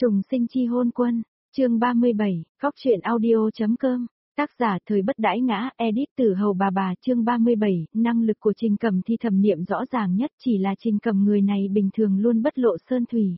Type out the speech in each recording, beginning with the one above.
Trùng sinh chi hôn quân, chương 37, góc truyện audio.com, tác giả thời bất đãi ngã, edit từ hầu bà chương 37, năng lực của Trình Cẩm Thi thẩm niệm rõ ràng nhất chỉ là Trình Cẩm người này bình thường luôn bất lộ sơn thủy.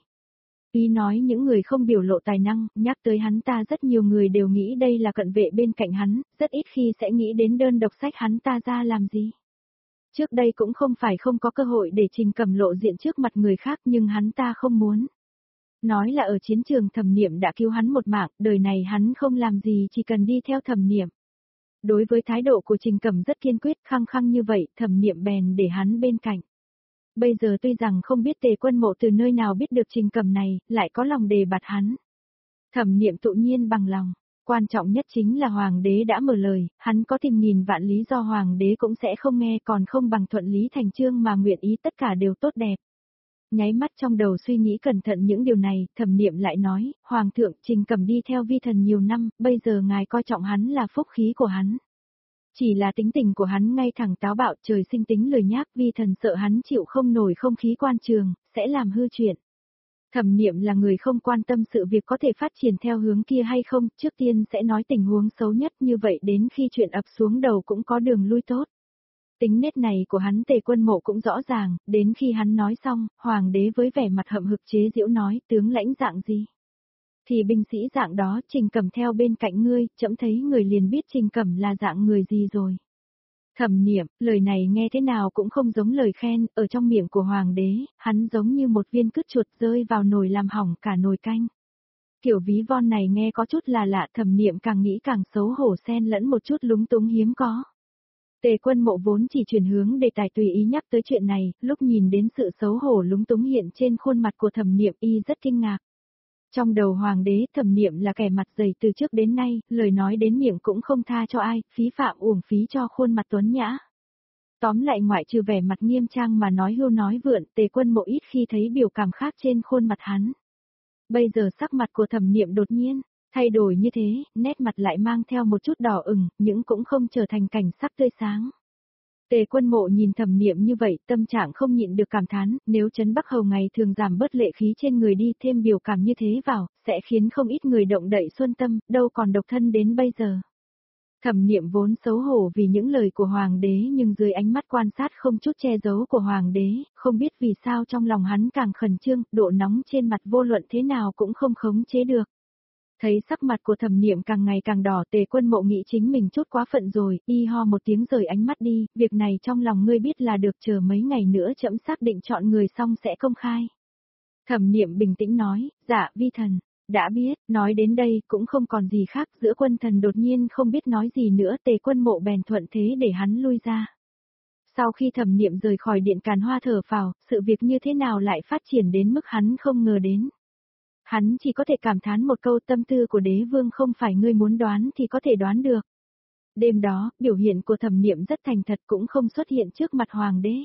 Ý nói những người không biểu lộ tài năng, nhắc tới hắn ta rất nhiều người đều nghĩ đây là cận vệ bên cạnh hắn, rất ít khi sẽ nghĩ đến đơn độc sách hắn ta ra làm gì. Trước đây cũng không phải không có cơ hội để Trình Cẩm lộ diện trước mặt người khác nhưng hắn ta không muốn. Nói là ở chiến trường thẩm niệm đã cứu hắn một mạng, đời này hắn không làm gì chỉ cần đi theo thẩm niệm. Đối với thái độ của Trình Cẩm rất kiên quyết, khăng khăng như vậy, thẩm niệm bèn để hắn bên cạnh. Bây giờ tuy rằng không biết Tề Quân Mộ từ nơi nào biết được Trình Cẩm này, lại có lòng đề bạt hắn. Thẩm niệm tự nhiên bằng lòng, quan trọng nhất chính là Hoàng đế đã mở lời, hắn có tìm nghìn vạn lý do Hoàng đế cũng sẽ không nghe, còn không bằng thuận lý thành chương mà nguyện ý tất cả đều tốt đẹp. Nháy mắt trong đầu suy nghĩ cẩn thận những điều này, thẩm niệm lại nói, Hoàng thượng, Trình Cẩm đi theo vi thần nhiều năm, bây giờ ngài coi trọng hắn là phúc khí của hắn. Chỉ là tính tình của hắn ngay thẳng táo bạo, trời sinh tính lười nhác, vi thần sợ hắn chịu không nổi không khí quan trường, sẽ làm hư chuyện. Thẩm niệm là người không quan tâm sự việc có thể phát triển theo hướng kia hay không, trước tiên sẽ nói tình huống xấu nhất, như vậy đến khi chuyện ập xuống đầu cũng có đường lui tốt. Tính nết này của hắn Tề Quân Mộ cũng rõ ràng, đến khi hắn nói xong, Hoàng đế với vẻ mặt hậm hực chế giễu nói, tướng lãnh dạng gì? Thì binh sĩ dạng đó, Trình Cẩm theo bên cạnh ngươi, trẫm thấy người liền biết Trình Cẩm là dạng người gì rồi. Thẩm niệm, lời này nghe thế nào cũng không giống lời khen, ở trong miệng của Hoàng đế, hắn giống như một viên cứt chuột rơi vào nồi làm hỏng cả nồi canh. Kiểu ví von này nghe có chút là lạ, thẩm niệm càng nghĩ càng xấu hổ, xen lẫn một chút lúng túng hiếm có. Tề Quân Mộ vốn chỉ chuyển hướng đề tài tùy ý nhắc tới chuyện này, lúc nhìn đến sự xấu hổ lúng túng hiện trên khuôn mặt của thẩm niệm y rất kinh ngạc. Trong đầu Hoàng đế, thẩm niệm là kẻ mặt dày từ trước đến nay, lời nói đến miệng cũng không tha cho ai, phí phạm uổng phí cho khuôn mặt tuấn nhã. Tóm lại ngoại trừ vẻ mặt nghiêm trang mà nói hưu nói vượn, Tề Quân Mộ ít khi thấy biểu cảm khác trên khuôn mặt hắn. Bây giờ sắc mặt của thẩm niệm đột nhiên thay đổi như thế, nét mặt lại mang theo một chút đỏ ửng, nhưng cũng không trở thành cảnh sắc tươi sáng. Tề Quân Mộ nhìn thẩm niệm như vậy, tâm trạng không nhịn được cảm thán, nếu Trấn Bắc Hầu ngày thường giảm bớt lệ khí trên người đi, thêm biểu cảm như thế vào, sẽ khiến không ít người động đậy xuân tâm, đâu còn độc thân đến bây giờ. Thẩm niệm vốn xấu hổ vì những lời của Hoàng đế nhưng dưới ánh mắt quan sát không chút che giấu của Hoàng đế, không biết vì sao trong lòng hắn càng khẩn trương, độ nóng trên mặt vô luận thế nào cũng không khống chế được. Thấy sắc mặt của thẩm niệm càng ngày càng đỏ, Tề Quân Mộ nghĩ chính mình chút quá phận rồi, y ho một tiếng rời ánh mắt đi, việc này trong lòng ngươi biết là được, chờ mấy ngày nữa trẫm xác định chọn người xong sẽ công khai. Thẩm niệm bình tĩnh nói, dạ vi thần, đã biết, nói đến đây cũng không còn gì khác, giữa quân thần đột nhiên không biết nói gì nữa, Tề Quân Mộ bèn thuận thế để hắn lui ra. Sau khi thẩm niệm rời khỏi điện Càn Hoa thở phào, sự việc như thế nào lại phát triển đến mức hắn không ngờ đến. Hắn chỉ có thể cảm thán một câu, tâm tư của đế vương không phải ngươi muốn đoán thì có thể đoán được. Đêm đó, biểu hiện của thẩm niệm rất thành thật, cũng không xuất hiện trước mặt Hoàng đế.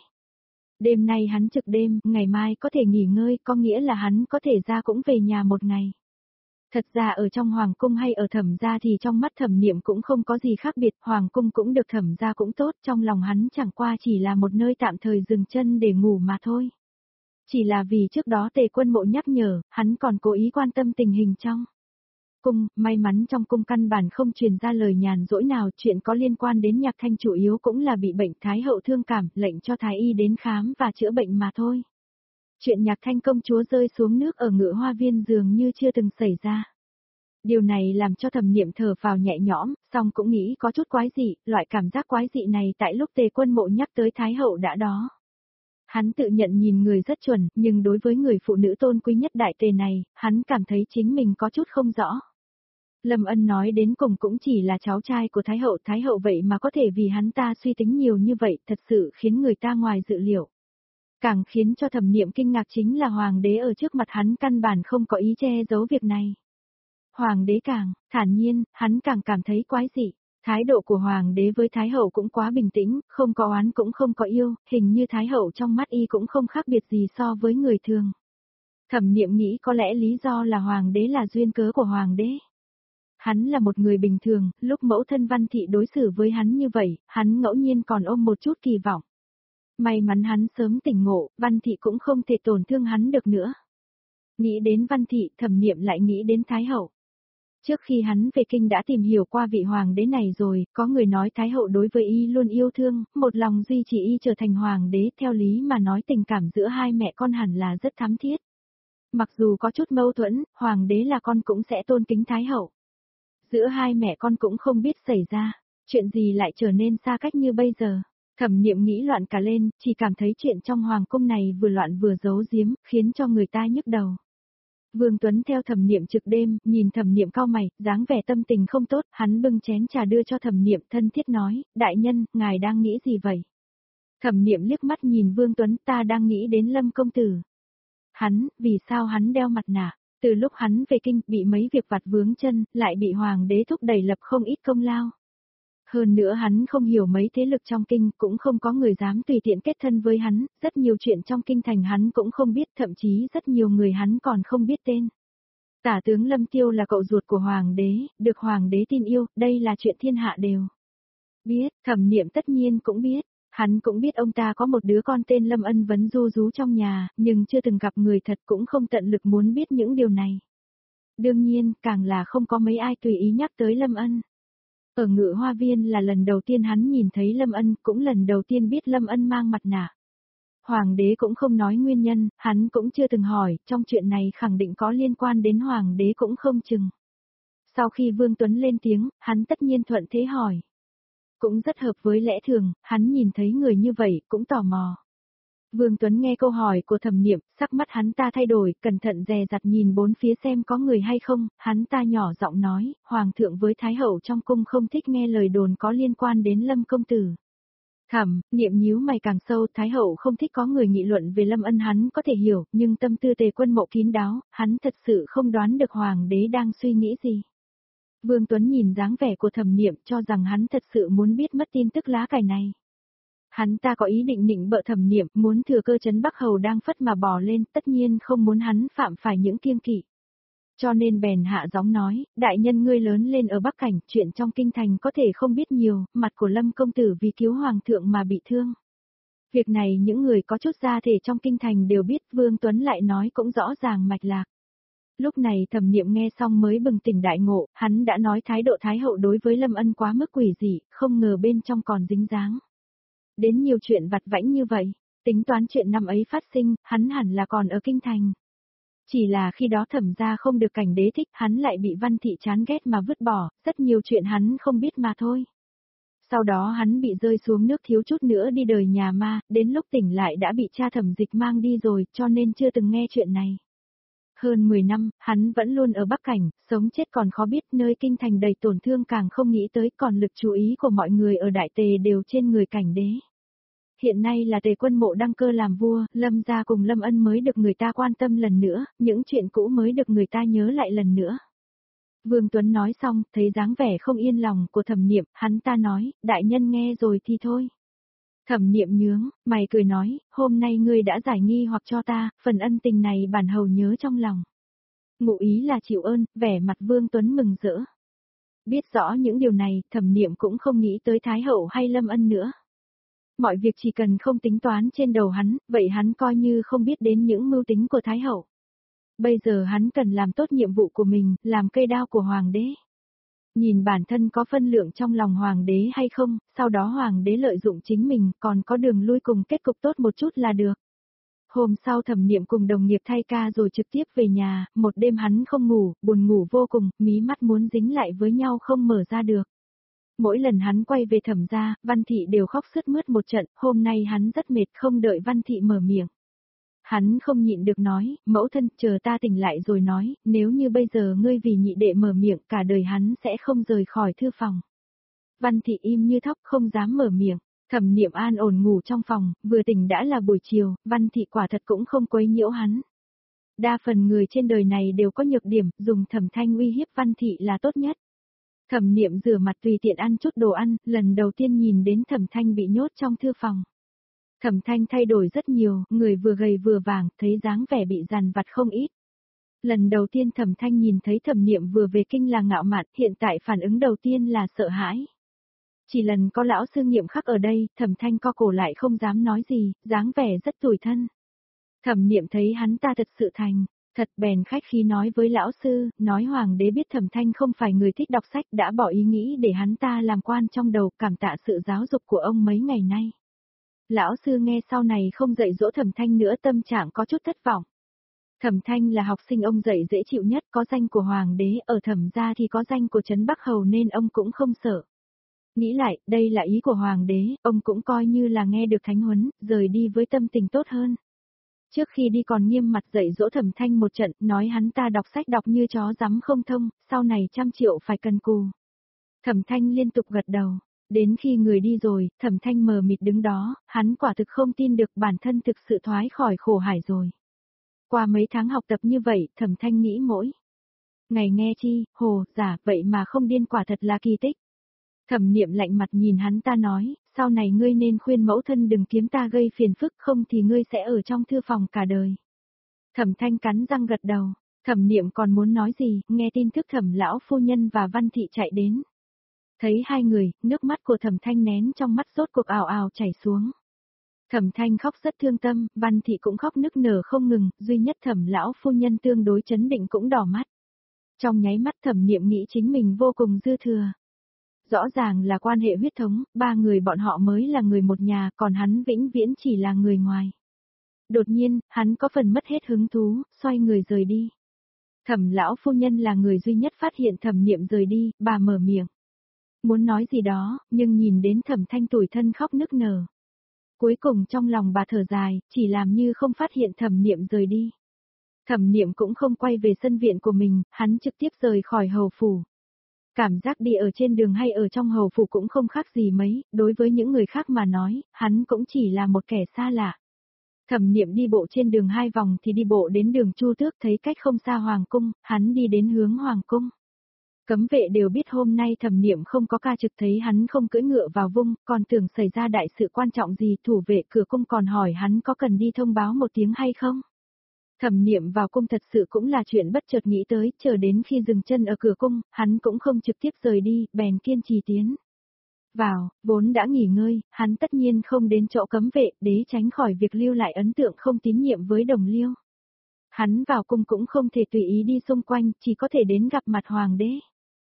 Đêm nay hắn trực đêm, ngày mai có thể nghỉ ngơi, có nghĩa là hắn có thể ra cũng về nhà một ngày. Thật ra ở trong Hoàng cung hay ở thẩm gia thì trong mắt thẩm niệm cũng không có gì khác biệt, Hoàng cung cũng được, thẩm gia cũng tốt, trong lòng hắn chẳng qua chỉ là một nơi tạm thời dừng chân để ngủ mà thôi. Chỉ là vì trước đó Tề Quân Mộ nhắc nhở, hắn còn cố ý quan tâm tình hình trong cung, may mắn trong cung căn bản không truyền ra lời nhàn dỗi nào, chuyện có liên quan đến Nhạc Thanh chủ yếu cũng là bị bệnh, Thái hậu thương cảm, lệnh cho Thái y đến khám và chữa bệnh mà thôi. Chuyện Nhạc Thanh công chúa rơi xuống nước ở Ngự Hoa Viên dường như chưa từng xảy ra. Điều này làm cho thẩm niệm thở phào nhẹ nhõm, song cũng nghĩ có chút quái dị, loại cảm giác quái dị này tại lúc Tề Quân Mộ nhắc tới Thái hậu đã đó. Hắn tự nhận nhìn người rất chuẩn, nhưng đối với người phụ nữ tôn quý nhất đại tề này, hắn cảm thấy chính mình có chút không rõ. Lâm Ân nói đến cùng cũng chỉ là cháu trai của Thái hậu vậy mà có thể vì hắn ta suy tính nhiều như vậy, thật sự khiến người ta ngoài dự liệu. Càng khiến cho thẩm niệm kinh ngạc chính là Hoàng đế ở trước mặt hắn căn bản không có ý che giấu việc này. Hoàng đế càng thản nhiên, hắn càng cảm thấy quái dị. Thái độ của Hoàng đế với Thái hậu cũng quá bình tĩnh, không có oán cũng không có yêu, hình như Thái hậu trong mắt y cũng không khác biệt gì so với người thường. Thẩm niệm nghĩ có lẽ lý do là Hoàng đế là duyên cớ của Hoàng đế. Hắn là một người bình thường, lúc mẫu thân Văn Thị đối xử với hắn như vậy, hắn ngẫu nhiên còn ôm một chút kỳ vọng. May mắn hắn sớm tỉnh ngộ, Văn Thị cũng không thể tổn thương hắn được nữa. Nghĩ đến Văn Thị, Thẩm Niệm lại nghĩ đến Thái Hậu. Trước khi hắn về kinh đã tìm hiểu qua vị hoàng đế này rồi, có người nói Thái Hậu đối với y luôn yêu thương, một lòng duy trì y trở thành hoàng đế, theo lý mà nói tình cảm giữa hai mẹ con hẳn là rất thắm thiết. Mặc dù có chút mâu thuẫn, hoàng đế là con cũng sẽ tôn kính Thái Hậu. Giữa hai mẹ con cũng không biết xảy ra, chuyện gì lại trở nên xa cách như bây giờ. Thẩm Niệm nghĩ loạn cả lên, chỉ cảm thấy chuyện trong hoàng cung này vừa loạn vừa giấu giếm, khiến cho người ta nhức đầu. Vương Tuấn theo Thẩm Niệm trực đêm, nhìn Thẩm Niệm cau mày, dáng vẻ tâm tình không tốt, hắn bưng chén trà đưa cho Thẩm Niệm, thân thiết nói, đại nhân, ngài đang nghĩ gì vậy? Thẩm Niệm liếc mắt nhìn Vương Tuấn, ta đang nghĩ đến Lâm công tử. Vì sao hắn đeo mặt nạ? Từ lúc hắn về kinh, bị mấy việc vặt vướng chân, lại bị hoàng đế thúc đẩy lập không ít công lao. Hơn nữa hắn không hiểu mấy thế lực trong kinh, cũng không có người dám tùy tiện kết thân với hắn, rất nhiều chuyện trong kinh thành hắn cũng không biết, thậm chí rất nhiều người hắn còn không biết tên. Tả tướng Lâm Tiêu là cậu ruột của hoàng đế, được hoàng đế tin yêu, đây là chuyện thiên hạ đều biết. Thẩm Niệm tất nhiên cũng biết. Hắn cũng biết ông ta có một đứa con tên Lâm Ân vấn du rú trong nhà, nhưng chưa từng gặp người thật, cũng không tận lực muốn biết những điều này. Đương nhiên, càng là không có mấy ai tùy ý nhắc tới Lâm Ân. Ở Ngự Hoa Viên là lần đầu tiên hắn nhìn thấy Lâm Ân, cũng lần đầu tiên biết Lâm Ân mang mặt nạ. Hoàng đế cũng không nói nguyên nhân, hắn cũng chưa từng hỏi, trong chuyện này khẳng định có liên quan đến hoàng đế cũng không chừng. Sau khi Vương Tuấn lên tiếng, hắn tất nhiên thuận thế hỏi. Cũng rất hợp với lẽ thường, hắn nhìn thấy người như vậy, cũng tò mò. Vương Tuấn nghe câu hỏi của Thẩm Niệm, sắc mắt hắn ta thay đổi, cẩn thận dè dặt nhìn bốn phía xem có người hay không, hắn ta nhỏ giọng nói, Hoàng thượng với Thái Hậu trong cung không thích nghe lời đồn có liên quan đến Lâm công tử. Thẩm Niệm nhíu mày càng sâu, Thái Hậu không thích có người nghị luận về Lâm Ân hắn có thể hiểu, nhưng tâm tư Tề Quân Mộ kín đáo, hắn thật sự không đoán được Hoàng đế đang suy nghĩ gì. Vương Tuấn nhìn dáng vẻ của Thẩm Niệm cho rằng hắn thật sự muốn biết mất tin tức lá cải này. Hắn ta có ý định nịnh bợ Thẩm Niệm, muốn thừa cơ trấn Bắc Hầu đang phất mà bỏ lên, tất nhiên không muốn hắn phạm phải những kiêng kỵ. Cho nên bèn hạ giọng nói, đại nhân ngươi lớn lên ở Bắc Cảnh, chuyện trong kinh thành có thể không biết nhiều, mặt của Lâm công tử vì cứu hoàng thượng mà bị thương. Việc này những người có chút gia thể trong kinh thành đều biết, Vương Tuấn lại nói cũng rõ ràng mạch lạc. Lúc này Thẩm Niệm nghe xong mới bừng tỉnh đại ngộ, hắn đã nói thái độ Thái Hậu đối với Lâm Ân quá mức quỷ dị, không ngờ bên trong còn dính dáng đến nhiều chuyện vặt vãnh như vậy, tính toán chuyện năm ấy phát sinh, hắn hẳn là còn ở kinh thành. Chỉ là khi đó Thẩm gia không được cảnh đế thích, hắn lại bị Văn Thị chán ghét mà vứt bỏ, rất nhiều chuyện hắn không biết mà thôi. Sau đó hắn bị rơi xuống nước thiếu chút nữa đi đời nhà ma, đến lúc tỉnh lại đã bị cha Thẩm Dịch mang đi rồi, cho nên chưa từng nghe chuyện này. Hơn 10 năm, hắn vẫn luôn ở Bắc Cảnh, sống chết còn khó biết, nơi kinh thành đầy tổn thương càng không nghĩ tới, còn lực chú ý của mọi người ở Đại Tề đều trên người cảnh đế. Hiện nay là Tề Quân Mộ đăng cơ làm vua, Lâm gia cùng Lâm Ân mới được người ta quan tâm lần nữa, những chuyện cũ mới được người ta nhớ lại lần nữa. Vương Tuấn nói xong, thấy dáng vẻ không yên lòng của Thẩm Niệm, hắn ta nói, đại nhân nghe rồi thì thôi. Thẩm Niệm nhướng, mày cười nói, hôm nay ngươi đã giải nghi hoặc cho ta, phần ân tình này bản hầu nhớ trong lòng. Ngụ ý là chịu ơn, vẻ mặt Vương Tuấn mừng rỡ. Biết rõ những điều này, Thẩm Niệm cũng không nghĩ tới Thái Hậu hay Lâm Ân nữa. Mọi việc chỉ cần không tính toán trên đầu hắn, vậy hắn coi như không biết đến những mưu tính của Thái Hậu. Bây giờ hắn cần làm tốt nhiệm vụ của mình, làm cây đao của Hoàng đế. Nhìn bản thân có phân lượng trong lòng Hoàng đế hay không, sau đó Hoàng đế lợi dụng chính mình, còn có đường lui cùng kết cục tốt một chút là được. Hôm sau Thẩm Niệm cùng đồng nghiệp thay ca rồi trực tiếp về nhà, một đêm hắn không ngủ, buồn ngủ vô cùng, mí mắt muốn dính lại với nhau không mở ra được. Mỗi lần hắn quay về Thẩm gia, Văn Thị đều khóc sướt mướt một trận, hôm nay hắn rất mệt, không đợi Văn Thị mở miệng. Hắn không nhịn được nói, mẫu thân, chờ ta tỉnh lại rồi nói, nếu như bây giờ ngươi vì nhị đệ mở miệng, cả đời hắn sẽ không rời khỏi thư phòng. Văn Thị im như thóc, không dám mở miệng. Thẩm Niệm an ổn ngủ trong phòng, vừa tỉnh đã là buổi chiều, Văn Thị quả thật cũng không quấy nhiễu hắn. Đa phần người trên đời này đều có nhược điểm, dùng Thẩm Thanh uy hiếp Văn Thị là tốt nhất. Thẩm Niệm rửa mặt tùy tiện ăn chút đồ ăn, lần đầu tiên nhìn đến Thẩm Thanh bị nhốt trong thư phòng. Thẩm Thanh thay đổi rất nhiều, người vừa gầy vừa vàng, thấy dáng vẻ bị dằn vặt không ít. Lần đầu tiên Thẩm Thanh nhìn thấy Thẩm Niệm vừa về kinh là ngạo mạn, hiện tại phản ứng đầu tiên là sợ hãi. Chỉ lần có lão sư Nghiệm Khắc ở đây, Thẩm Thanh co cổ lại không dám nói gì, dáng vẻ rất tủi thân. Thẩm Niệm thấy hắn ta thật sự thành Thật bèn khách khí nói với lão sư, nói hoàng đế biết Thẩm Thanh không phải người thích đọc sách đã bỏ ý nghĩ để hắn ta làm quan trong đầu, cảm tạ sự giáo dục của ông mấy ngày nay. Lão sư nghe sau này không dạy dỗ Thẩm Thanh nữa, tâm trạng có chút thất vọng. Thẩm Thanh là học sinh ông dạy dễ chịu nhất, có danh của hoàng đế, ở Thẩm gia thì có danh của Trấn Bắc Hầu nên ông cũng không sợ. Nghĩ lại, đây là ý của hoàng đế, ông cũng coi như là nghe được thánh huấn, rời đi với tâm tình tốt hơn. Trước khi đi còn nghiêm mặt dạy dỗ Thẩm Thanh một trận, nói hắn ta đọc sách đọc như chó rắm không thông, sau này 100 triệu phải cần cù. Thẩm Thanh liên tục gật đầu. Đến khi người đi rồi, Thẩm Thanh mờ mịt đứng đó, hắn quả thực không tin được bản thân thực sự thoát khỏi khổ hải rồi. Qua mấy tháng học tập như vậy, Thẩm Thanh nghĩ mỗi ngày nghe chi, hồ, giả, vậy mà không điên, quả thật là kỳ tích. Thẩm Niệm lạnh mặt nhìn hắn ta nói, sau này ngươi nên khuyên mẫu thân đừng kiếm ta gây phiền phức, không thì ngươi sẽ ở trong thư phòng cả đời. Thẩm Thanh cắn răng gật đầu, Thẩm Niệm còn muốn nói gì, nghe tin tức Thẩm lão phu nhân và Văn thị chạy đến. Thấy hai người, nước mắt của Thẩm Thanh nén trong mắt rốt cuộc ào ào chảy xuống. Thẩm Thanh khóc rất thương tâm, Văn thị cũng khóc nức nở không ngừng, duy nhất Thẩm lão phu nhân tương đối chấn định cũng đỏ mắt. Trong nháy mắt Thẩm Niệm nghĩ chính mình vô cùng dư thừa. Rõ ràng là quan hệ huyết thống, ba người bọn họ mới là người một nhà, còn hắn vĩnh viễn chỉ là người ngoài. Đột nhiên, hắn có phần mất hết hứng thú, xoay người rời đi. Thẩm lão phu nhân là người duy nhất phát hiện Thẩm Niệm rời đi, bà mở miệng. Muốn nói gì đó, nhưng nhìn đến Thẩm Thanh tủi thân khóc nức nở. Cuối cùng trong lòng bà thở dài, chỉ làm như không phát hiện Thẩm Niệm rời đi. Thẩm Niệm cũng không quay về sân viện của mình, hắn trực tiếp rời khỏi hầu phủ. Cảm giác đi ở trên đường hay ở trong hầu phủ cũng không khác gì mấy, đối với những người khác mà nói, hắn cũng chỉ là một kẻ xa lạ. Thẩm Niệm đi bộ trên đường 2 vòng thì đi bộ đến đường Chu Tước, thấy cách không xa Hoàng cung, hắn đi đến hướng Hoàng cung. Cấm vệ đều biết hôm nay Thẩm Niệm không có ca trực, thấy hắn không cưỡi ngựa vào vung, còn tưởng xảy ra đại sự quan trọng gì, thủ vệ cửa cung còn hỏi hắn có cần đi thông báo một tiếng hay không. Thẩm Niệm vào cung thật sự cũng là chuyện bất chợt nghĩ tới, chờ đến khi dừng chân ở cửa cung, hắn cũng không trực tiếp rời đi, bèn kiên trì tiến vào, vốn đã nghỉ ngơi, hắn tất nhiên không đến chỗ cấm vệ, để tránh khỏi việc lưu lại ấn tượng không tín nhiệm với đồng liêu. Hắn vào cung cũng không thể tùy ý đi xung quanh, chỉ có thể đến gặp mặt hoàng đế.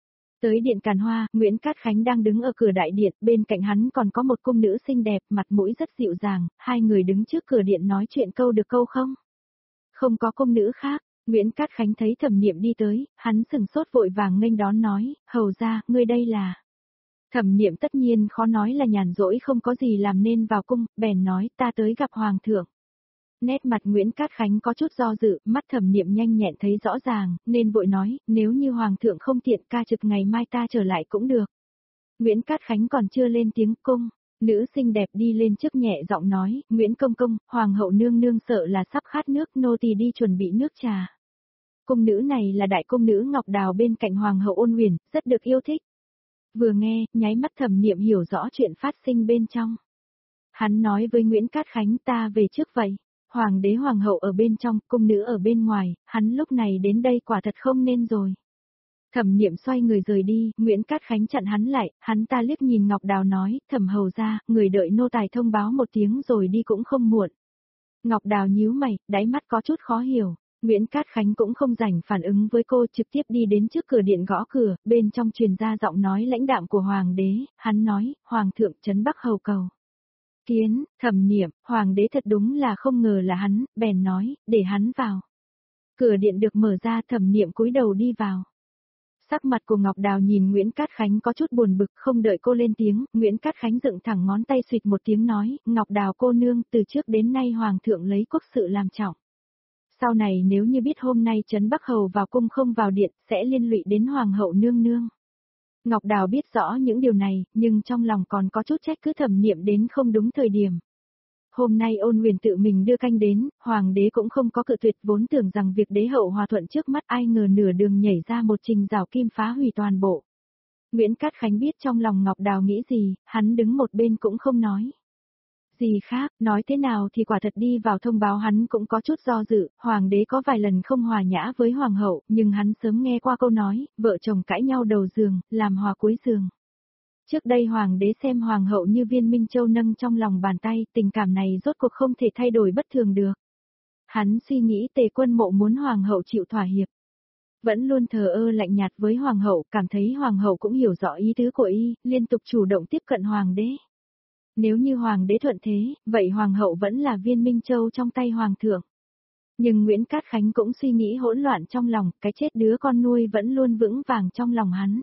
Tới điện Càn Hoa, Nguyễn Cát Khánh đang đứng ở cửa đại điện, bên cạnh hắn còn có một cung nữ xinh đẹp, mặt mũi rất dịu dàng, hai người đứng trước cửa điện nói chuyện câu được câu không. Không có cung nữ khác, Nguyễn Cát Khánh thấy Thẩm Niệm đi tới, hắn sừng sốt vội vàng nghênh đón nói, hầu ra, ngươi đây là. Thẩm Niệm tất nhiên khó nói là nhàn rỗi không có gì làm nên vào cung, bèn nói ta tới gặp hoàng thượng. Nét mặt Nguyễn Cát Khánh có chút do dự, mắt Thẩm Niệm nhanh nhẹn thấy rõ ràng, nên vội nói, nếu như hoàng thượng không tiện ca trực ngày mai ta trở lại cũng được. Nguyễn Cát Khánh còn chưa lên tiếng, cung nữ xinh đẹp đi lên trước nhẹ giọng nói, Nguyễn công công, hoàng hậu nương nương sợ là sắp khát nước, nô tỳ đi chuẩn bị nước trà. Cung nữ này là đại cung nữ Ngọc Đào bên cạnh hoàng hậu Ôn Huyền, rất được yêu thích. Vừa nghe, nháy mắt Thẩm Niệm hiểu rõ chuyện phát sinh bên trong. Hắn nói với Nguyễn Cát Khánh ta về trước vậy. Hoàng đế hoàng hậu ở bên trong, cung nữ ở bên ngoài, hắn lúc này đến đây quả thật không nên rồi. Thẩm Niệm xoay người rời đi, Nguyễn Cát Khánh chặn hắn lại, hắn ta liếc nhìn Ngọc Đào nói, Thẩm hầu ra, người đợi nô tài thông báo một tiếng rồi đi cũng không muộn. Ngọc Đào nhíu mày, đáy mắt có chút khó hiểu, Nguyễn Cát Khánh cũng không rảnh phản ứng với cô, trực tiếp đi đến trước cửa điện gõ cửa, bên trong truyền ra giọng nói lãnh đạm của hoàng đế, hắn nói, hoàng thượng Trấn Bắc hầu cầu. Kiến, Thẩm Niệm, hoàng đế thật đúng là không ngờ là hắn, bèn nói, để hắn vào. Cửa điện được mở ra, Thẩm Niệm cúi đầu đi vào. Sắc mặt của Ngọc Đào nhìn Nguyễn Cát Khánh có chút buồn bực, không đợi cô lên tiếng, Nguyễn Cát Khánh dựng thẳng ngón tay xụt một tiếng nói, Ngọc Đào cô nương, từ trước đến nay hoàng thượng lấy quốc sự làm trọng. Sau này nếu như biết hôm nay Trấn Bắc hầu vào cung không vào điện, sẽ liên lụy đến hoàng hậu nương nương. Ngọc Đào biết rõ những điều này, nhưng trong lòng còn có chút trách cứ Thẩm Niệm đến không đúng thời điểm. Hôm nay Ôn Huyền tự mình đưa canh đến, hoàng đế cũng không có cự tuyệt, vốn tưởng rằng việc đế hậu hòa thuận trước mắt, ai ngờ nửa đường nhảy ra một trình rào kim phá hủy toàn bộ. Nguyễn Cát Khánh biết trong lòng Ngọc Đào nghĩ gì, hắn đứng một bên cũng không nói gì khác, nói thế nào thì quả thật đi vào thông báo hắn cũng có chút do dự, hoàng đế có vài lần không hòa nhã với hoàng hậu, nhưng hắn sớm nghe qua câu nói, vợ chồng cãi nhau đầu giường, làm hòa cuối giường. Trước đây hoàng đế xem hoàng hậu như viên minh châu nâng trong lòng bàn tay, tình cảm này rốt cuộc không thể thay đổi bất thường được. Hắn suy nghĩ Tề Quân Mộ muốn hoàng hậu chịu thỏa hiệp. Vẫn luôn thờ ơ lạnh nhạt với hoàng hậu, cảm thấy hoàng hậu cũng hiểu rõ ý tứ của y, liên tục chủ động tiếp cận hoàng đế. Nếu như hoàng đế thuận thế, vậy hoàng hậu vẫn là viên minh châu trong tay hoàng thượng. Nhưng Nguyễn Cát Khánh cũng suy nghĩ hỗn loạn trong lòng, cái chết đứa con nuôi vẫn luôn vững vàng trong lòng hắn.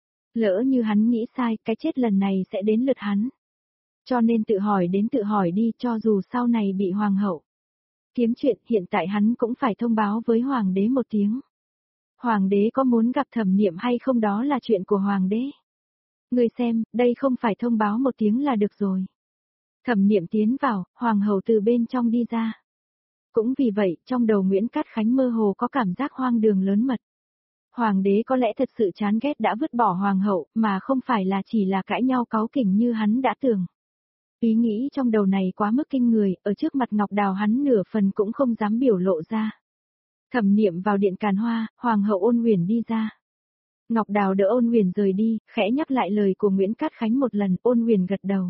Lỡ như hắn nghĩ sai, cái chết lần này sẽ đến lượt hắn. Cho nên tự hỏi đến tự hỏi đi, cho dù sau này bị hoàng hậu kiếm chuyện, hiện tại hắn cũng phải thông báo với hoàng đế một tiếng. Hoàng đế có muốn gặp Thẩm Niệm hay không đó là chuyện của hoàng đế. Ngươi xem, đây không phải thông báo một tiếng là được rồi. Thẩm Niệm tiến vào, hoàng hậu từ bên trong đi ra. Cũng vì vậy, trong đầu Nguyễn Cát Khánh mơ hồ có cảm giác hoang đường lớn mật. Hoàng đế có lẽ thật sự chán ghét đã vứt bỏ hoàng hậu, mà không phải là chỉ là cãi nhau cáu kỉnh như hắn đã tưởng. Ý nghĩ trong đầu này quá mức kinh người, ở trước mặt Ngọc Đào hắn nửa phần cũng không dám biểu lộ ra. Thẩm Niệm vào điện Càn Hoa, hoàng hậu Ôn Huyền đi ra. Ngọc Đào đỡ Ôn Huyền rời đi, khẽ nhắc lại lời của Nguyễn Cát Khánh một lần, Ôn Huyền gật đầu.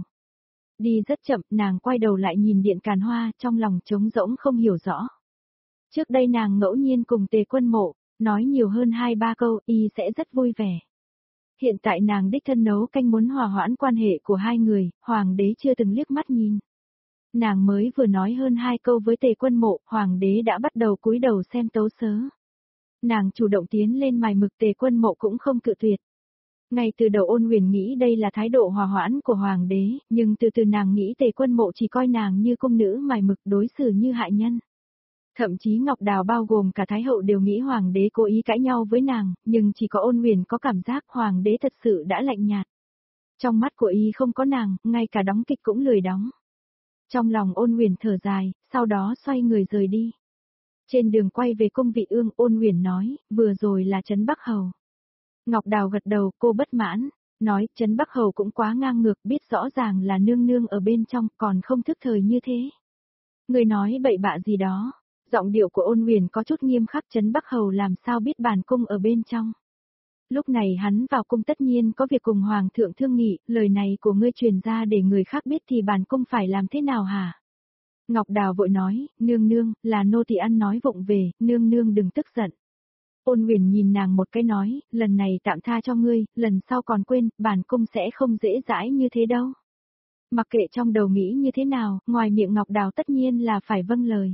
Đi rất chậm, nàng quay đầu lại nhìn điện Càn Hoa, trong lòng trống rỗng không hiểu rõ. Trước đây nàng ngẫu nhiên cùng Tề Quân Mộ, nói nhiều hơn 2-3 câu, y sẽ rất vui vẻ. Hiện tại nàng đích thân nấu canh muốn hòa hoãn quan hệ của hai người, hoàng đế chưa từng liếc mắt nhìn. Nàng mới vừa nói hơn 2 câu với Tề Quân Mộ, hoàng đế đã bắt đầu cúi đầu xem tấu sớ. Nàng chủ động tiến lên mài mực, Tề Quân Mộ cũng không cự tuyệt. Ngay từ đầu Ôn Huyền nghĩ đây là thái độ hòa hoãn của hoàng đế, nhưng từ từ nàng nghĩ Tề Quân Mộ chỉ coi nàng như cung nữ mài mực, đối xử như hại nhân. Thậm chí Ngọc Đào bao gồm cả Thái hậu đều nghĩ hoàng đế cố ý cãi nhau với nàng, nhưng chỉ có Ôn Huyền có cảm giác hoàng đế thật sự đã lạnh nhạt. Trong mắt của y không có nàng, ngay cả đóng kịch cũng lười đóng. Trong lòng Ôn Huyền thở dài, sau đó xoay người rời đi. Trên đường quay về cung Vị Ương, Ôn Huyền nói, vừa rồi là Trấn Bắc Hầu. Ngọc Đào gật đầu, cô bất mãn, nói, Trấn Bắc Hầu cũng quá ngang ngược, biết rõ ràng là nương nương ở bên trong, còn không thức thời như thế. Người nói bậy bạ gì đó. Giọng điệu của Ôn Huyền có chút nghiêm khắc, Trấn Bắc Hầu làm sao biết bản cung ở bên trong. Lúc này hắn vào cung tất nhiên có việc cùng Hoàng thượng thương nghị, lời này của ngươi truyền ra để người khác biết thì bản cung phải làm thế nào hả? Ngọc Đào vội nói, nương nương, là nô tỳ ăn nói vụng về, nương nương đừng tức giận. Ôn Huyền nhìn nàng một cái nói, lần này tạm tha cho ngươi, lần sau còn quên, bản cung sẽ không dễ dãi như thế đâu. Mặc kệ trong đầu nghĩ như thế nào, ngoài miệng Ngọc Đào tất nhiên là phải vâng lời.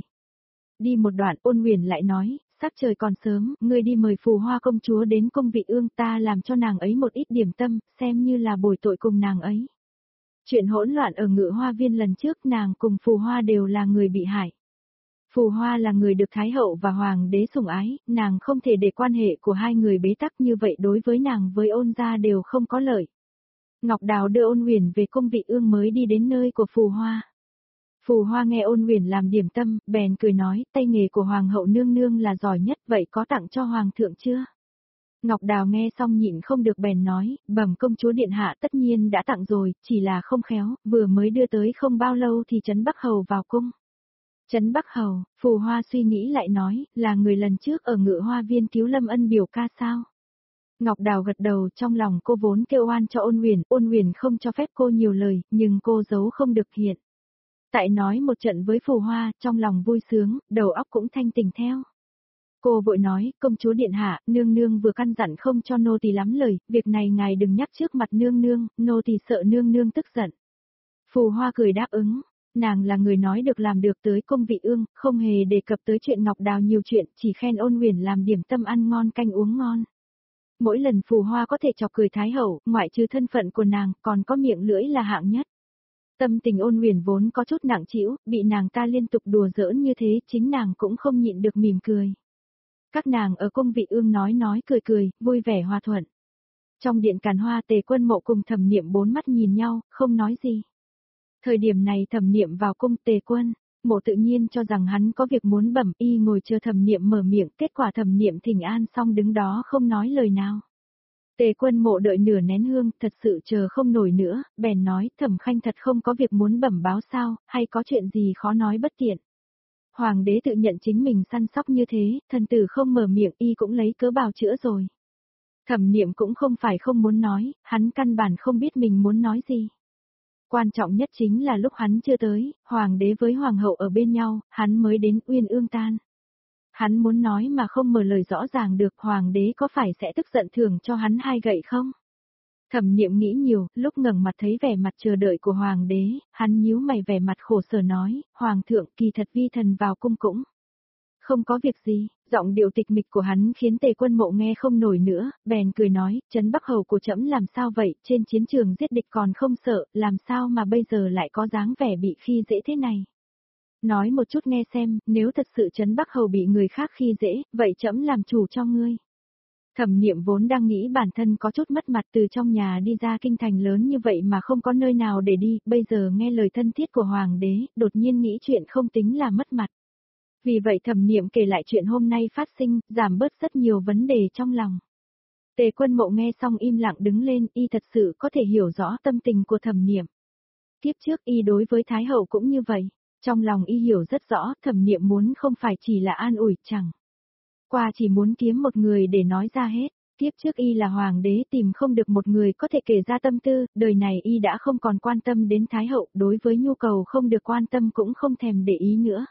Đi một đoạn, Ôn Huyền lại nói, sắc trời còn sớm, ngươi đi mời Phù Hoa công chúa đến cung Vị Ương, ta làm cho nàng ấy một ít điểm tâm, xem như là bồi tội cùng nàng ấy. Chuyện hỗn loạn ở Ngự Hoa Viên lần trước, nàng cùng Phù Hoa đều là người bị hại. Phù Hoa là người được Thái hậu và Hoàng đế sủng ái, nàng không thể để quan hệ của hai người bế tắc như vậy, đối với nàng với Ôn gia đều không có lợi. Ngọc Đào đưa Ôn Huyền về cung Vị Ương mới đi đến nơi của Phù Hoa. Phù Hoa nghe Ôn Huyền làm điểm tâm, bèn cười nói, tay nghề của Hoàng hậu nương nương là giỏi nhất, vậy có tặng cho Hoàng thượng chưa? Ngọc Đào nghe xong nhịn không được bèn nói, bẩm công chúa điện hạ tất nhiên đã tặng rồi, chỉ là không khéo, vừa mới đưa tới không bao lâu thì Trấn Bắc Hầu vào cung. Trấn Bắc Hầu, Phù Hoa suy nghĩ lại nói, là người lần trước ở Ngự Hoa Viên cứu Lâm Ân biểu ca sao? Ngọc Đào gật đầu, trong lòng cô vốn kêu oan cho Ôn Huyền không cho phép cô nhiều lời, nhưng cô giấu không được hiện. Tại nói một trận với Phù Hoa, trong lòng vui sướng, đầu óc cũng thanh tỉnh theo. Cô vội nói, công chúa điện hạ, nương nương vừa căn dặn không cho nô tỳ lắm lời, việc này ngài đừng nhắc trước mặt nương nương, nô tỳ sợ nương nương tức giận. Phù Hoa cười đáp ứng, nàng là người nói được làm được tới cung Vị Ương, không hề đề cập tới chuyện Ngọc Đào nhiều chuyện, chỉ khen Ôn Huyền làm điểm tâm ăn ngon canh uống ngon. Mỗi lần Phù Hoa có thể chọc cười Thái hậu, ngoại trừ thân phận của nàng, còn có miệng lưỡi là hạng nhất. Tâm tình Ôn Huyền vốn có chút nặng trĩu, bị nàng ta liên tục đùa giỡn như thế, chính nàng cũng không nhịn được mỉm cười. Các nàng ở cung Vị Ương nói cười, vui vẻ hòa thuận. Trong điện Càn Hoa, Tề Quân Mộ cùng Thẩm Niệm bốn mắt nhìn nhau, không nói gì. Thời điểm này Thẩm Niệm vào cung, Tề Quân Mộ tự nhiên cho rằng hắn có việc muốn bẩm, y ngồi chờ Thẩm Niệm mở miệng, kết quả Thẩm Niệm thỉnh an xong đứng đó không nói lời nào. Tề Quân Mộ đợi nửa nén hương, thật sự chờ không nổi nữa, bèn nói, Thẩm Khanh thật không có việc muốn bẩm báo sao, hay có chuyện gì khó nói bất tiện. Hoàng đế tự nhận chính mình săn sóc như thế, thần tử không mở miệng, y cũng lấy cớ bào chữa rồi. Thẩm Niệm cũng không phải không muốn nói, hắn căn bản không biết mình muốn nói gì. Quan trọng nhất chính là lúc hắn chưa tới, hoàng đế với hoàng hậu ở bên nhau, hắn mới đến Uyên Ương Tan. Hắn muốn nói mà không mở lời rõ ràng được, hoàng đế có phải sẽ tức giận thưởng cho hắn 2 gậy không? Thẩm Niệm nghĩ nhiều, lúc ngẩng mặt thấy vẻ mặt chờ đợi của hoàng đế, hắn nhíu mày vẻ mặt khổ sở nói, hoàng thượng kỳ thật vi thần vào cung cũng. Không có việc gì, giọng điệu tịch mịch của hắn khiến Tề Quân Mộ nghe không nổi nữa, bèn cười nói, Trấn Bắc Hầu của trẫm làm sao vậy, trên chiến trường giết địch còn không sợ, làm sao mà bây giờ lại có dáng vẻ bị khi dễ thế này. Nói một chút nghe xem, nếu thật sự Trấn Bắc Hầu bị người khác khi dễ, vậy trẫm làm chủ cho ngươi. Thẩm Niệm vốn đang nghĩ bản thân có chút mất mặt từ trong nhà đi ra kinh thành lớn như vậy mà không có nơi nào để đi, bây giờ nghe lời thân thiết của hoàng đế, đột nhiên nghĩ chuyện không tính là mất mặt. Vì vậy Thẩm Niệm kể lại chuyện hôm nay phát sinh, giảm bớt rất nhiều vấn đề trong lòng. Tề Quân Mộ nghe xong im lặng đứng lên, y thật sự có thể hiểu rõ tâm tình của Thẩm Niệm. Kiếp trước y đối với Thái Hậu cũng như vậy, trong lòng y hiểu rất rõ, Thẩm Niệm muốn không phải chỉ là an ủi chẳng qua chỉ muốn kiếm một người để nói ra hết. Tiếp trước y là hoàng đế tìm không được một người có thể kể ra tâm tư, đời này y đã không còn quan tâm đến Thái Hậu, đối với nhu cầu không được quan tâm cũng không thèm để ý nữa.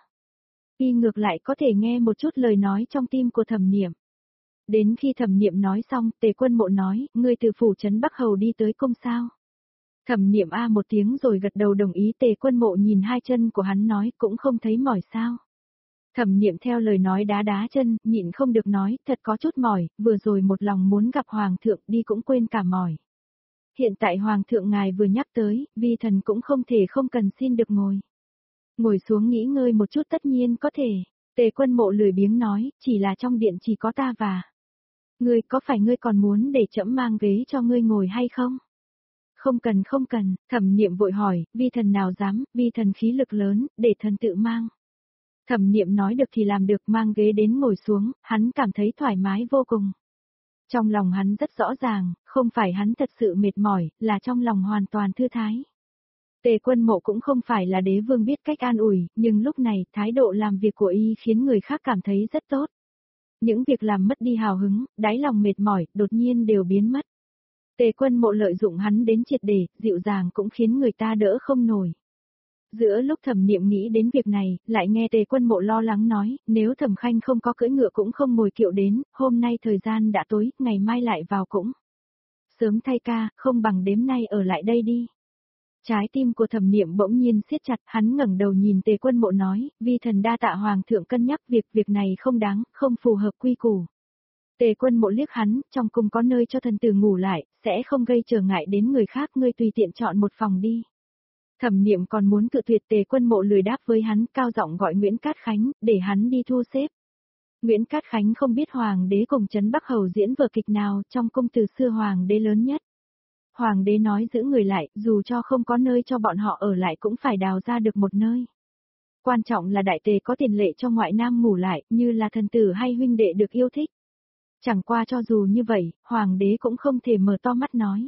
Y ngược lại có thể nghe một chút lời nói trong tim của Thẩm Niệm. Đến khi Thẩm Niệm nói xong, Tề Quân Mộ nói, ngươi từ phủ Trấn Bắc Hầu đi tới cung sao? Thẩm Niệm a một tiếng rồi gật đầu đồng ý. Tề Quân Mộ nhìn 2 chân của hắn nói, cũng không thấy mỏi sao? Thẩm Niệm theo lời nói đá đá chân, nhịn không được nói, thật có chút mỏi, vừa rồi một lòng muốn gặp hoàng thượng đi cũng quên cả mỏi. Hiện tại hoàng thượng ngài vừa nhắc tới, vi thần cũng không thể không cần xin được ngồi. Ngồi xuống nghỉ ngơi một chút tất nhiên có thể. Tề Quân Mộ lười biếng nói, chỉ là trong điện chỉ có ta và ngươi, có phải ngươi còn muốn để trẫm mang ghế cho ngươi ngồi hay không? Không cần, Thẩm Niệm vội hỏi, vi thần nào dám, vi thần khí lực lớn, để thần tự mang. Thẩm Niệm nói được thì làm được, mang ghế đến ngồi xuống, hắn cảm thấy thoải mái vô cùng. Trong lòng hắn rất rõ ràng, không phải hắn thật sự mệt mỏi, là trong lòng hoàn toàn thư thái. Tề Quân Mộ cũng không phải là đế vương biết cách an ủi, nhưng lúc này, thái độ làm việc của y khiến người khác cảm thấy rất tốt. Những việc làm mất đi hào hứng, đáy lòng mệt mỏi, đột nhiên đều biến mất. Tề Quân Mộ lợi dụng hắn đến triệt để, dịu dàng cũng khiến người ta đỡ không nổi. Giữa lúc Thẩm Niệm nghĩ đến việc này, lại nghe Tề Quân Mộ lo lắng nói, nếu Thẩm Khanh không có cưỡi ngựa cũng không ngồi kiệu đến, hôm nay thời gian đã tối, ngày mai lại vào cũng sớm thay ca, không bằng đêm nay ở lại đây đi. Trái tim của Thẩm Niệm bỗng nhiên siết chặt, hắn ngẩng đầu nhìn Tề Quân Mộ nói, vi thần đa tạ hoàng thượng cân nhắc, việc này không đáng, không phù hợp quy củ. Tề Quân Mộ liếc hắn, trong cung có nơi cho thần tử ngủ lại, sẽ không gây trở ngại đến người khác, ngươi tùy tiện chọn một phòng đi. Thẩm Niệm còn muốn cự tuyệt, Tề Quân Mộ lười đáp với hắn, cao giọng gọi Nguyễn Cát Khánh, để hắn đi thu xếp. Nguyễn Cát Khánh không biết hoàng đế cùng Trấn Bắc Hầu diễn vở kịch nào, trong cung từ xưa hoàng đế lớn nhất. Hoàng đế nói giữ người lại, dù cho không có nơi cho bọn họ ở lại cũng phải đào ra được một nơi. Quan trọng là đại tề có tiền lệ cho ngoại nam ngủ lại, như là thần tử hay huynh đệ được yêu thích. Chẳng qua cho dù như vậy, hoàng đế cũng không thể mở to mắt nói.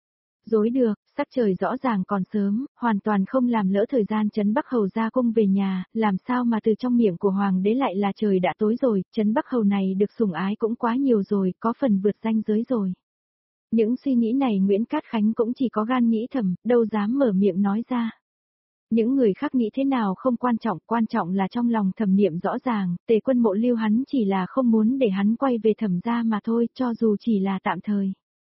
Dối được, sắc trời rõ ràng còn sớm, hoàn toàn không làm lỡ thời gian Trấn Bắc Hầu ra cung về nhà, làm sao mà từ trong miệng của hoàng đế lại là trời đã tối rồi, Trấn Bắc Hầu này được sủng ái cũng quá nhiều rồi, có phần vượt ranh giới rồi. Những suy nghĩ này Nguyễn Cát Khánh cũng chỉ có gan nghĩ thầm, đâu dám mở miệng nói ra. Những người khác nghĩ thế nào không quan trọng là trong lòng Thẩm Niệm rõ ràng, Tề Quân Mộ lưu hắn chỉ là không muốn để hắn quay về Thẩm gia mà thôi, cho dù chỉ là tạm thời.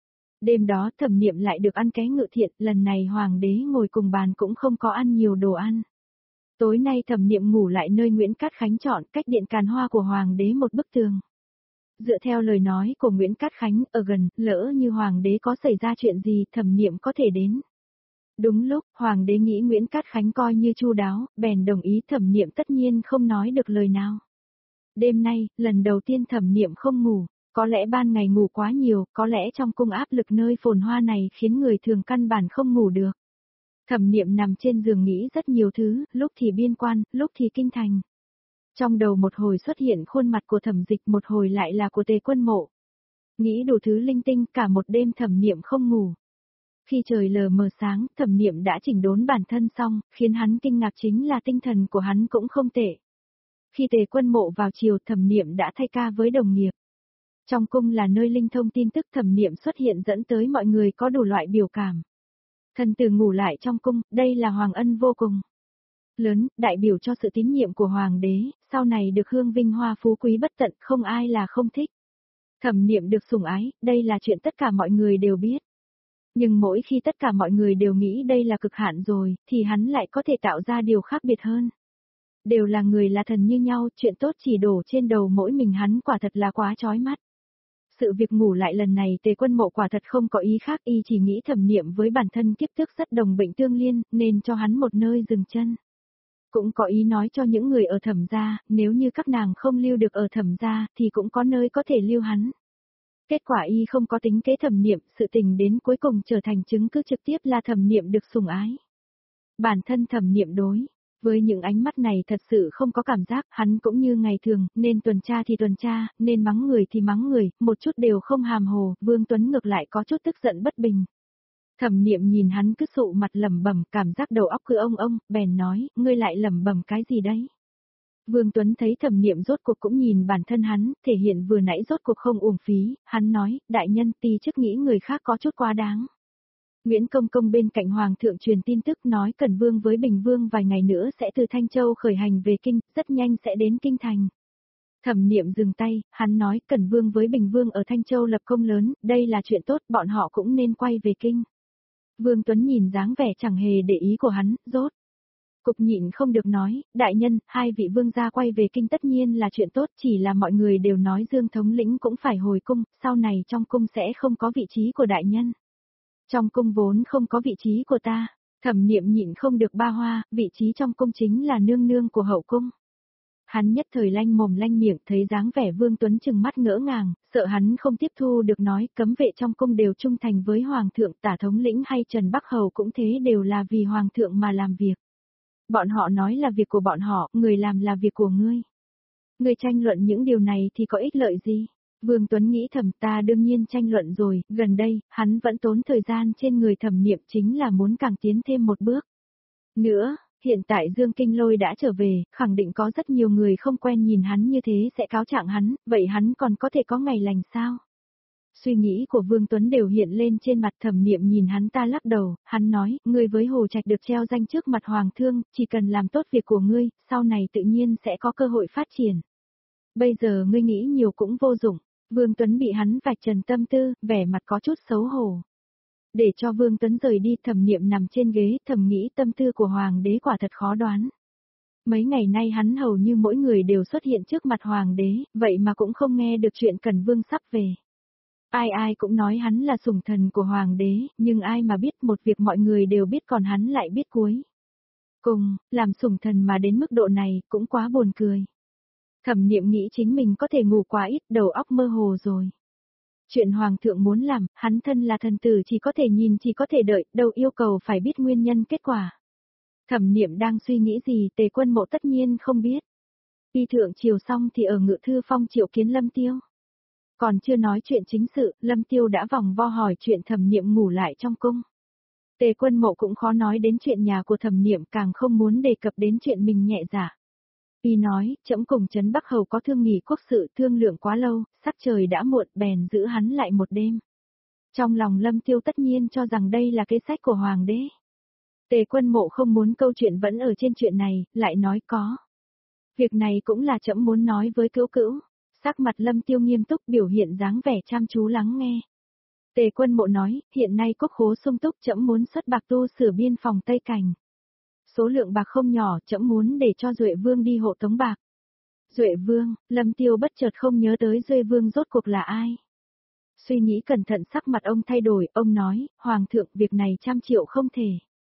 Đêm đó Thẩm Niệm lại được ăn ké ngự thiện, lần này hoàng đế ngồi cùng bàn cũng không có ăn nhiều đồ ăn. Tối nay Thẩm Niệm ngủ lại nơi Nguyễn Cát Khánh chọn, cách điện Càn Hoa của hoàng đế một bức tường. Dựa theo lời nói của Nguyễn Cát Khánh, ở gần, lỡ như hoàng đế có xảy ra chuyện gì, Thẩm Niệm có thể đến. Đúng lúc, hoàng đế nghĩ Nguyễn Cát Khánh coi như chu đáo, bèn đồng ý. Thẩm Niệm tất nhiên không nói được lời nào. Đêm nay, lần đầu tiên Thẩm Niệm không ngủ, có lẽ ban ngày ngủ quá nhiều, có lẽ trong cung áp lực nơi phồn hoa này khiến người thường căn bản không ngủ được. Thẩm Niệm nằm trên giường nghĩ rất nhiều thứ, lúc thì biên quan, lúc thì kinh thành. Trong đầu một hồi xuất hiện khuôn mặt của Thẩm Dịch, một hồi lại là của Tề Quân Mộ. Nghĩ đủ thứ linh tinh, cả một đêm Thẩm Niệm không ngủ. Khi trời lờ mờ sáng, Thẩm Niệm đã chỉnh đốn bản thân xong, khiến hắn kinh ngạc chính là tinh thần của hắn cũng không tệ. Khi Tề Quân Mộ vào chiều, Thẩm Niệm đã thay ca với đồng nghiệp. Trong cung là nơi linh thông tin tức, Thẩm Niệm xuất hiện dẫn tới mọi người có đủ loại biểu cảm. Thần tử ngủ lại trong cung, đây là hoàng ân vô cùng lớn, đại biểu cho sự tín nhiệm của hoàng đế, sau này được hương vinh hoa phú quý bất tận, không ai là không thích. Thẩm Niệm được sủng ái, đây là chuyện tất cả mọi người đều biết. Nhưng mỗi khi tất cả mọi người đều nghĩ đây là cực hạn rồi, thì hắn lại có thể tạo ra điều khác biệt hơn. Đều là người là thần như nhau, chuyện tốt chỉ đổ trên đầu mỗi mình hắn quả thật là quá chói mắt. Sự việc ngủ lại lần này Tề Quân Mộ quả thật không có ý khác, y chỉ nghĩ Thẩm Niệm với bản thân kiếp trước rất đồng bệnh tương liên, nên cho hắn một nơi dừng chân. Cũng có ý nói cho những người ở Thẩm gia, nếu như các nàng không lưu được ở Thẩm gia, thì cũng có nơi có thể lưu hắn. Kết quả y không có tính kế Thẩm Niệm, sự tình đến cuối cùng trở thành chứng cứ trực tiếp là Thẩm Niệm được sủng ái. Bản thân Thẩm Niệm đối với những ánh mắt này thật sự không có cảm giác, hắn cũng như ngày thường, nên tuần tra thì tuần tra, nên mắng người thì mắng người, một chút đều không hàm hồ, Vương Tuấn ngược lại có chút tức giận bất bình. Thẩm Niệm nhìn hắn cứ sụ mặt lẩm bẩm, cảm giác đầu óc cứ ông, bèn nói, ngươi lại lẩm bẩm cái gì đấy? Vương Tuấn thấy Thẩm Niệm rốt cuộc cũng nhìn bản thân hắn, thể hiện vừa nãy rốt cuộc không uổng phí, hắn nói, đại nhân ti trước nghĩ người khác có chút quá đáng. Nguyễn Công Công bên cạnh Hoàng thượng truyền tin tức nói Cẩn Vương với Bình Vương vài ngày nữa sẽ từ Thanh Châu khởi hành về Kinh, rất nhanh sẽ đến Kinh Thành. Thẩm Niệm dừng tay, hắn nói Cẩn Vương với Bình Vương ở Thanh Châu lập công lớn, đây là chuyện tốt, bọn họ cũng nên quay về Kinh. Vương Tuấn nhìn dáng vẻ chẳng hề để ý của hắn, rốt cục nhịn không được nói, đại nhân, hai vị vương gia quay về Kinh tất nhiên là chuyện tốt, chỉ là mọi người đều nói Dương thống lĩnh cũng phải hồi cung, sau này trong cung sẽ không có vị trí của đại nhân. Trong cung vốn không có vị trí của ta, Thẩm Niệm nhịn không được ba hoa, vị trí trong cung chính là nương nương của hậu cung. Hắn nhất thời lanh mồm lanh miệng, thấy dáng vẻ Vương Tuấn chừng mắt ngỡ ngàng, sợ hắn không tiếp thu được nói, cấm vệ trong cung đều trung thành với Hoàng thượng, Tả thống lĩnh hay Trần Bắc Hầu cũng thế, đều là vì Hoàng thượng mà làm việc. Bọn họ nói là việc của bọn họ, người làm là việc của ngươi. Ngươi tranh luận những điều này thì có ích lợi gì? Vương Tuấn nghĩ thầm, ta đương nhiên tranh luận rồi, gần đây, hắn vẫn tốn thời gian trên người Thẩm Niệm chính là muốn càng tiến thêm một bước. Nữa, hiện tại Dương Kinh Lôi đã trở về, khẳng định có rất nhiều người không quen nhìn hắn như thế sẽ cáo trạng hắn, vậy hắn còn có thể có ngày lành sao? Suy nghĩ của Vương Tuấn đều hiện lên trên mặt. Thẩm Niệm nhìn hắn ta lắc đầu, hắn nói, ngươi với Hồ Trạch được treo danh trước mặt Hoàng thương, chỉ cần làm tốt việc của ngươi, sau này tự nhiên sẽ có cơ hội phát triển. Bây giờ ngươi nghĩ nhiều cũng vô dụng. Vương Tuấn bị hắn vạch trần tâm tư, vẻ mặt có chút xấu hổ. Để cho Vương Tuấn rời đi, Thẩm Niệm nằm trên ghế, thầm nghĩ tâm tư của Hoàng đế quả thật khó đoán. Mấy ngày nay hắn hầu như mỗi người đều xuất hiện trước mặt Hoàng đế, vậy mà cũng không nghe được chuyện Cẩn Vương sắp về. Ai ai cũng nói hắn là sủng thần của Hoàng đế, nhưng ai mà biết một việc mọi người đều biết còn hắn lại biết cuối. Cùng, làm sủng thần mà đến mức độ này, cũng quá buồn cười. Thẩm Niệm nghĩ chính mình có thể ngủ quá ít, đầu óc mơ hồ rồi. Chuyện Hoàng thượng muốn làm, hắn thân là thần tử chỉ có thể nhìn chỉ có thể đợi, đâu yêu cầu phải biết nguyên nhân kết quả. Thẩm Niệm đang suy nghĩ gì, Tề Quân Mộ tất nhiên không biết. Y thượng triều xong thì ở Ngự Thư Phong triệu kiến Lâm Tiêu. Còn chưa nói chuyện chính sự, Lâm Tiêu đã vòng vo hỏi chuyện Thẩm Niệm ngủ lại trong cung. Tề Quân Mộ cũng khó nói đến chuyện nhà của Thẩm Niệm, càng không muốn đề cập đến chuyện mình nhẹ dạ. Y nói, trẫm cùng Trấn Bắc Hầu có thương nghị quốc sự, thương lượng quá lâu, sắc trời đã muộn, bèn giữ hắn lại một đêm. Trong lòng Lâm Tiêu tất nhiên cho rằng đây là kế sách của Hoàng đế. Tề Quân Mộ không muốn câu chuyện vẫn ở trên chuyện này, lại nói có. Việc này cũng là trẫm muốn nói với Cữu Cữu. Sắc mặt Lâm Tiêu nghiêm túc, biểu hiện dáng vẻ chăm chú lắng nghe. Tề Quân Mộ nói, hiện nay quốc khố sung túc, trẫm muốn xuất bạc tu sửa biên phòng Tây Cảnh. Số lượng bạc không nhỏ, trẫm muốn để cho Duệ Vương đi hộ tống bạc. Duệ Vương, Lâm Tiêu bất chợt không nhớ tới Duệ Vương rốt cuộc là ai. Suy nghĩ cẩn thận, sắc mặt ông thay đổi, ông nói, Hoàng thượng, việc này 100 triệu không thể.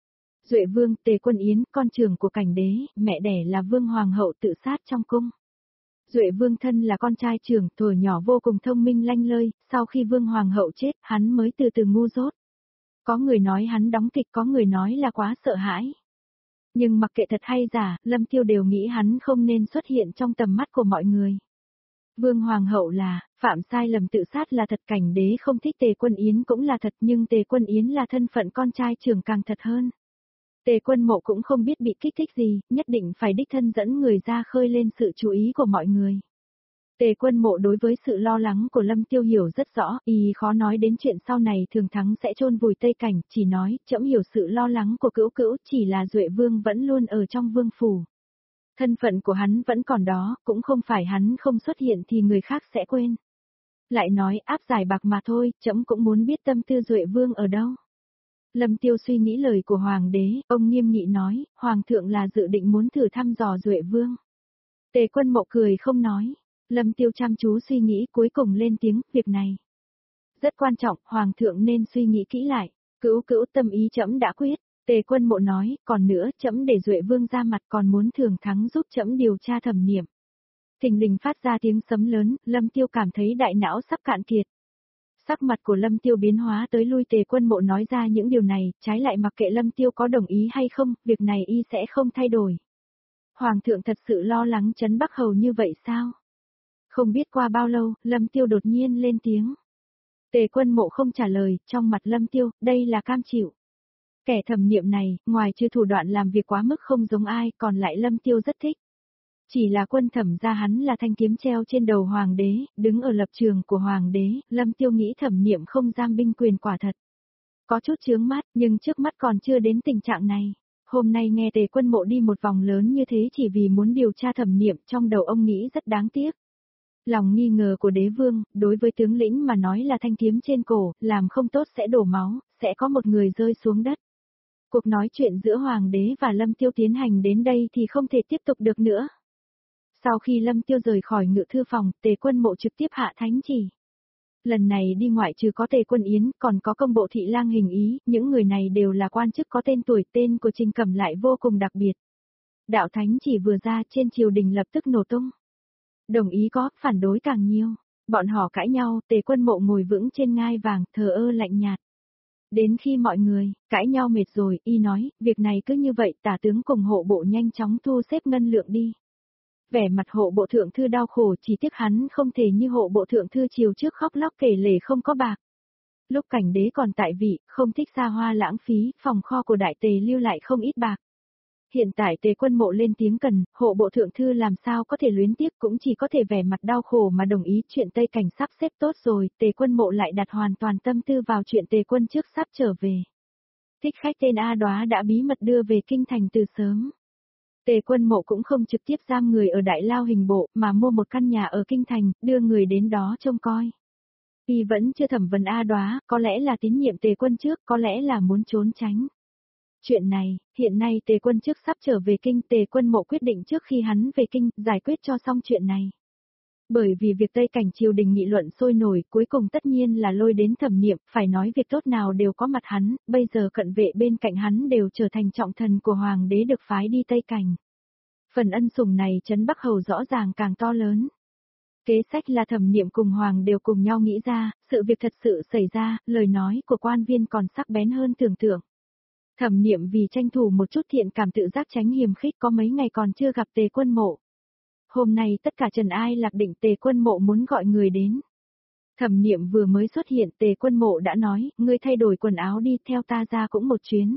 Duệ Vương, Tề Quân Yến, con trưởng của Cảnh đế, mẹ đẻ là Vương Hoàng hậu tự sát trong cung. Duệ Vương thân là con trai trưởng, thuở nhỏ vô cùng thông minh lanh lơi, sau khi Vương Hoàng hậu chết, hắn mới từ từ ngu dốt. Có người nói hắn đóng kịch, có người nói là quá sợ hãi. Nhưng mặc kệ thật hay giả, Lâm Tiêu đều nghĩ hắn không nên xuất hiện trong tầm mắt của mọi người. Vương Hoàng hậu là, phạm sai lầm tự sát là thật, Cảnh đế không thích Tề Quân Yến cũng là thật, nhưng Tề Quân Yến là thân phận con trai trưởng càng thật hơn. Tề Quân Mộ cũng không biết bị kích thích gì, nhất định phải đích thân dẫn người ra khơi lên sự chú ý của mọi người. Tề Quân Mộ đối với sự lo lắng của Lâm Tiêu hiểu rất rõ, y khó nói đến chuyện sau này Thường Thắng sẽ chôn vùi Tây Cảnh, chỉ nói, trẫm hiểu sự lo lắng của Cữu Cữu, chỉ là Duệ Vương vẫn luôn ở trong vương phủ. Thân phận của hắn vẫn còn đó, cũng không phải hắn không xuất hiện thì người khác sẽ quên. Lại nói áp giải bạc mà thôi, trẫm cũng muốn biết tâm tư Duệ Vương ở đâu. Lâm Tiêu suy nghĩ lời của Hoàng đế, ông nghiêm nghị nói, Hoàng thượng là dự định muốn thử thăm dò Duệ Vương. Tề Quân Mộ cười không nói. Lâm Tiêu chăm chú suy nghĩ cuối cùng lên tiếng, việc này rất quan trọng, Hoàng thượng nên suy nghĩ kỹ lại. Cữu Cữu tâm ý trẫm đã quyết. Tề Quân Mộ nói, còn nữa, trẫm để Duệ Vương ra mặt còn muốn Thường Thắng giúp trẫm điều tra Thẩm Niệm. Thình lình phát ra tiếng sấm lớn, Lâm Tiêu cảm thấy đại não sắp cạn kiệt. Sắc mặt của Lâm Tiêu biến hóa tới lui. Tề Quân Mộ nói ra những điều này, trái lại mặc kệ Lâm Tiêu có đồng ý hay không, việc này y sẽ không thay đổi. Hoàng thượng thật sự lo lắng Trấn Bắc Hầu như vậy sao? Không biết qua bao lâu, Lâm Tiêu đột nhiên lên tiếng. Tề Quân Mộ không trả lời, trong mặt Lâm Tiêu, đây là cam chịu. Kẻ Thẩm Niệm này, ngoài trừ thủ đoạn làm việc quá mức không giống ai, còn lại Lâm Tiêu rất thích. Chỉ là quân Thẩm gia hắn là thanh kiếm treo trên đầu Hoàng đế, đứng ở lập trường của Hoàng đế, Lâm Tiêu nghĩ Thẩm Niệm không giam binh quyền quả thật. Có chút chướng mắt, nhưng trước mắt còn chưa đến tình trạng này. Hôm nay nghe Tề Quân Mộ đi một vòng lớn như thế chỉ vì muốn điều tra Thẩm Niệm, trong đầu ông nghĩ rất đáng tiếc. Lòng nghi ngờ của đế vương, đối với tướng lĩnh mà nói là thanh kiếm trên cổ, làm không tốt sẽ đổ máu, sẽ có một người rơi xuống đất. Cuộc nói chuyện giữa Hoàng đế và Lâm Tiêu tiến hành đến đây thì không thể tiếp tục được nữa. Sau khi Lâm Tiêu rời khỏi ngự thư phòng, Tề Quân Mộ trực tiếp hạ thánh chỉ. Lần này đi ngoại trừ có Tề Quân Yến, còn có công bộ thị lang Hình Ý, những người này đều là quan chức có tên tuổi, tên của Trình Cẩm lại vô cùng đặc biệt. Đạo thánh chỉ vừa ra trên triều đình lập tức nổ tung. Đồng ý có, phản đối càng nhiều. Bọn họ cãi nhau, Tề Quân Mộ ngồi vững trên ngai vàng, thờ ơ lạnh nhạt. Đến khi mọi người cãi nhau mệt rồi, y nói, việc này cứ như vậy, tả tướng cùng hộ bộ nhanh chóng thu xếp ngân lượng đi. Vẻ mặt hộ bộ thượng thư đau khổ, chỉ tiếc hắn không thể như hộ bộ thượng thư chiều trước khóc lóc kể lể không có bạc. Lúc cảnh đế còn tại vị, không thích xa hoa lãng phí, phòng kho của đại tề lưu lại không ít bạc. Hiện tại Tề Quân Mộ lên tiếng cần, hộ bộ thượng thư làm sao có thể luyến tiếc, cũng chỉ có thể vẻ mặt đau khổ mà đồng ý. Chuyện Tây Cảnh sắp xếp tốt rồi, Tề Quân Mộ lại đặt hoàn toàn tâm tư vào chuyện Tề Quân trước sắp trở về. Thích khách tên A Đóa đã bí mật đưa về kinh thành từ sớm. Tề Quân Mộ cũng không trực tiếp giam người ở Đại Lao Hình Bộ, mà mua một căn nhà ở kinh thành, đưa người đến đó trông coi. Y vẫn chưa thẩm vấn A Đóa, có lẽ là tín nhiệm Tề Quân trước, có lẽ là muốn trốn tránh. Chuyện này, hiện nay Tề Quân trước sắp trở về kinh, Tề Quân Mộ quyết định trước khi hắn về kinh, giải quyết cho xong chuyện này. Bởi vì việc Tây Cảnh triều đình nghị luận sôi nổi, cuối cùng tất nhiên là lôi đến Thẩm Niệm, phải nói việc tốt nào đều có mặt hắn, bây giờ cận vệ bên cạnh hắn đều trở thành trọng thần của Hoàng đế được phái đi Tây Cảnh. Phần ân sủng này Trấn Bắc Hầu rõ ràng càng to lớn. Kế sách là Thẩm Niệm cùng Hoàng đều cùng nhau nghĩ ra, sự việc thật sự xảy ra, lời nói của quan viên còn sắc bén hơn tưởng tượng. Thẩm Niệm vì tranh thủ một chút thiện cảm tự giác tránh hiềm khích, có mấy ngày còn chưa gặp Tề Quân Mộ. Hôm nay tất cả trần ai lạc định Tề Quân Mộ muốn gọi người đến. Thẩm Niệm vừa mới xuất hiện, Tề Quân Mộ đã nói, ngươi thay đổi quần áo đi, theo ta ra cũng một chuyến.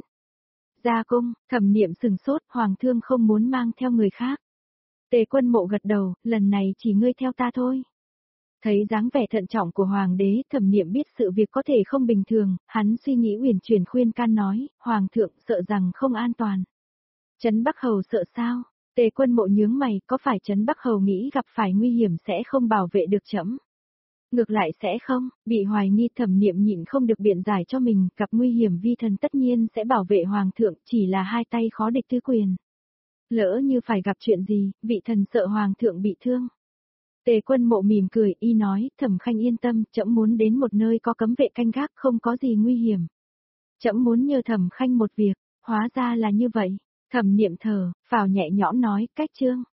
Ra cung, Thẩm Niệm sừng sốt, Hoàng thương không muốn mang theo người khác. Tề Quân Mộ gật đầu, lần này chỉ ngươi theo ta thôi. Thấy dáng vẻ thận trọng của Hoàng đế, Thẩm Niệm biết sự việc có thể không bình thường, hắn suy nghĩ uyển chuyển khuyên can nói, Hoàng thượng sợ rằng không an toàn. Trấn Bắc Hầu sợ sao? Tề Quân Mộ nhướng mày, có phải Trấn Bắc Hầu nghĩ gặp phải nguy hiểm sẽ không bảo vệ được trẫm? Ngược lại sẽ không, bị hoài nghi. Thẩm Niệm nhịn không được biện giải cho mình, gặp nguy hiểm vi thần tất nhiên sẽ bảo vệ Hoàng thượng, chỉ là hai tay khó địch tứ quyền. Lỡ như phải gặp chuyện gì, vị thần sợ Hoàng thượng bị thương. Tề Quân Mộ mỉm cười, y nói, Thẩm Khanh yên tâm, trẫm muốn đến một nơi có cấm vệ canh gác, không có gì nguy hiểm. Trẫm muốn nhờ Thẩm Khanh một việc, hóa ra là như vậy. Thẩm Niệm thở, phào nhẹ nhõm nói, cách chương.